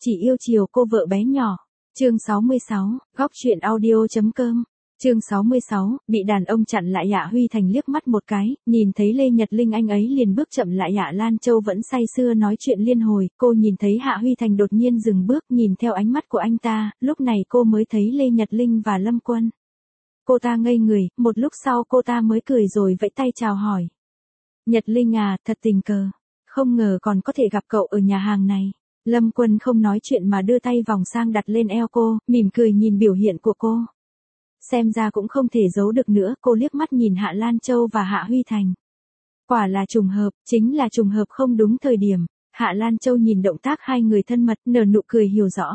chỉ yêu chiều cô vợ bé nhỏ. Chương 66, góc truyện audio.com. Chương 66, bị đàn ông chặn lại. Hạ Huy Thành liếc mắt một cái, nhìn thấy Lê Nhật Linh anh ấy liền bước chậm lại. Hạ Lan Châu vẫn say sưa nói chuyện liên hồi, cô nhìn thấy Hạ Huy Thành đột nhiên dừng bước, nhìn theo ánh mắt của anh ta, lúc này cô mới thấy Lê Nhật Linh và Lâm Quân. Cô ta ngây người, một lúc sau cô ta mới cười rồi vẫy tay chào hỏi. Nhật Linh à, thật tình cờ, không ngờ còn có thể gặp cậu ở nhà hàng này. Lâm Quân không nói chuyện mà đưa tay vòng sang đặt lên eo cô, mỉm cười nhìn biểu hiện của cô. Xem ra cũng không thể giấu được nữa, cô liếc mắt nhìn Hạ Lan Châu và Hạ Huy Thành. Quả là trùng hợp, chính là trùng hợp không đúng thời điểm. Hạ Lan Châu nhìn động tác hai người thân mật, nở nụ cười hiểu rõ.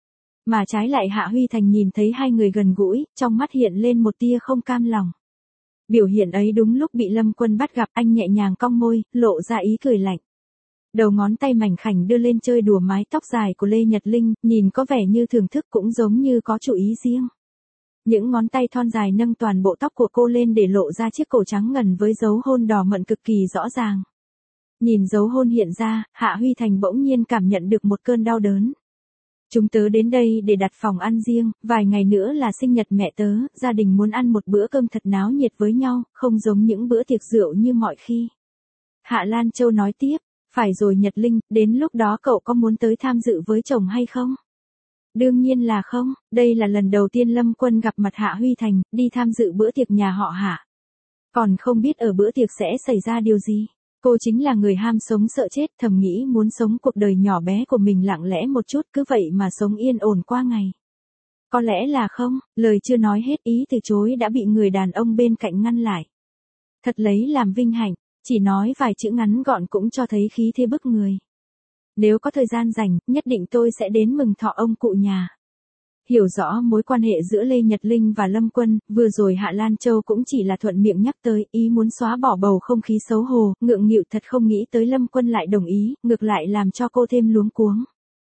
Mà trái lại Hạ Huy Thành nhìn thấy hai người gần gũi, trong mắt hiện lên một tia không cam lòng. Biểu hiện ấy đúng lúc bị Lâm Quân bắt gặp, anh nhẹ nhàng cong môi, lộ ra ý cười lạnh. Đầu ngón tay mảnh khảnh đưa lên chơi đùa mái tóc dài của Lê Nhật Linh, nhìn có vẻ như thưởng thức cũng giống như có chủ ý riêng. Những ngón tay thon dài nâng toàn bộ tóc của cô lên để lộ ra chiếc cổ trắng ngần với dấu hôn đỏ mận cực kỳ rõ ràng. Nhìn dấu hôn hiện ra, Hạ Huy Thành bỗng nhiên cảm nhận được một cơn đau đớn. Chúng tớ đến đây để đặt phòng ăn riêng, vài ngày nữa là sinh nhật mẹ tớ, gia đình muốn ăn một bữa cơm thật náo nhiệt với nhau, không giống những bữa tiệc rượu như mọi khi. Hạ Lan Châu nói tiếp, phải rồi Nhật Linh, đến lúc đó cậu có muốn tới tham dự với chồng hay không? Đương nhiên là không, đây là lần đầu tiên Lâm Quân gặp mặt Hạ Huy Thành, đi tham dự bữa tiệc nhà họ Hạ. Còn không biết ở bữa tiệc sẽ xảy ra điều gì. Cô chính là người ham sống sợ chết, thầm nghĩ muốn sống cuộc đời nhỏ bé của mình lặng lẽ một chút, cứ vậy mà sống yên ổn qua ngày. Có lẽ là không, lời chưa nói hết ý từ chối đã bị người đàn ông bên cạnh ngăn lại. Thật lấy làm vinh hạnh, chỉ nói vài chữ ngắn gọn cũng cho thấy khí thế bức người. Nếu có thời gian rảnh, nhất định tôi sẽ đến mừng thọ ông cụ nhà. Hiểu rõ mối quan hệ giữa Lê Nhật Linh và Lâm Quân, vừa rồi Hạ Lan Châu cũng chỉ là thuận miệng nhắc tới, ý muốn xóa bỏ bầu không khí xấu hổ, ngượng nghịu thật không nghĩ tới Lâm Quân lại đồng ý, ngược lại làm cho cô thêm luống cuống.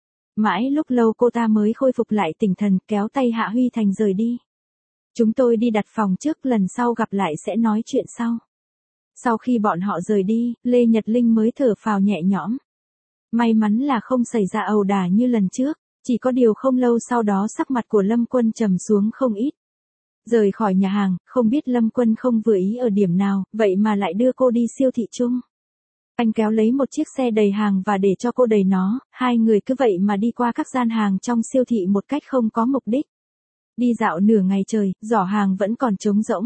Mãi lúc lâu cô ta mới khôi phục lại tinh thần, kéo tay Hạ Huy Thành rời đi. Chúng tôi đi đặt phòng trước, lần sau gặp lại sẽ nói chuyện sau. Sau khi bọn họ rời đi, Lê Nhật Linh mới thở phào nhẹ nhõm. May mắn là không xảy ra ẩu đả như lần trước, chỉ có điều không lâu sau đó sắc mặt của Lâm Quân trầm xuống không ít. Rời khỏi nhà hàng, không biết Lâm Quân không vừa ý ở điểm nào, vậy mà lại đưa cô đi siêu thị chung. Anh kéo lấy một chiếc xe đầy hàng và để cho cô đẩy nó, hai người cứ vậy mà đi qua các gian hàng trong siêu thị một cách không có mục đích. Đi dạo nửa ngày trời, giỏ hàng vẫn còn trống rỗng.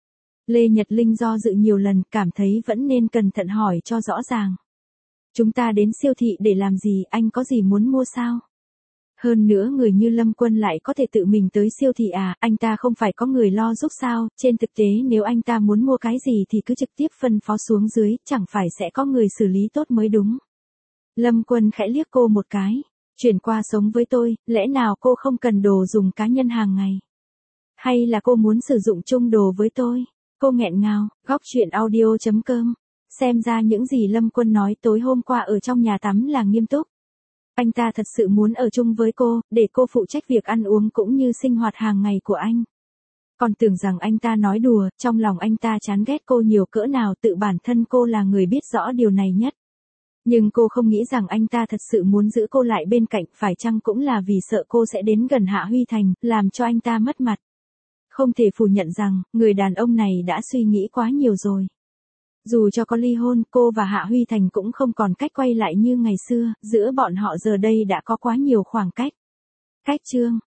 Lê Nhật Linh do dự nhiều lần, cảm thấy vẫn nên cẩn thận hỏi cho rõ ràng. Chúng ta đến siêu thị để làm gì, anh có gì muốn mua sao? Hơn nữa người như Lâm Quân lại có thể tự mình tới siêu thị à, anh ta không phải có người lo giúp sao, trên thực tế nếu anh ta muốn mua cái gì thì cứ trực tiếp phân phó xuống dưới, chẳng phải sẽ có người xử lý tốt mới đúng. Lâm Quân khẽ liếc cô một cái, chuyển qua sống với tôi, lẽ nào cô không cần đồ dùng cá nhân hàng ngày? Hay là cô muốn sử dụng chung đồ với tôi? Cô nghẹn ngào, góc truyện audio.com. Xem ra những gì Lâm Quân nói tối hôm qua ở trong nhà tắm là nghiêm túc. Anh ta thật sự muốn ở chung với cô, để cô phụ trách việc ăn uống cũng như sinh hoạt hàng ngày của anh. Còn tưởng rằng anh ta nói đùa, trong lòng anh ta chán ghét cô nhiều cỡ nào, tự bản thân cô là người biết rõ điều này nhất. Nhưng cô không nghĩ rằng anh ta thật sự muốn giữ cô lại bên cạnh, phải chăng cũng là vì sợ cô sẽ đến gần Hạ Huy Thành, làm cho anh ta mất mặt. Không thể phủ nhận rằng, người đàn ông này đã suy nghĩ quá nhiều rồi. Dù cho có ly hôn, cô và Hạ Huy Thành cũng không còn cách quay lại như ngày xưa, giữa bọn họ giờ đây đã có quá nhiều khoảng cách. Cách chương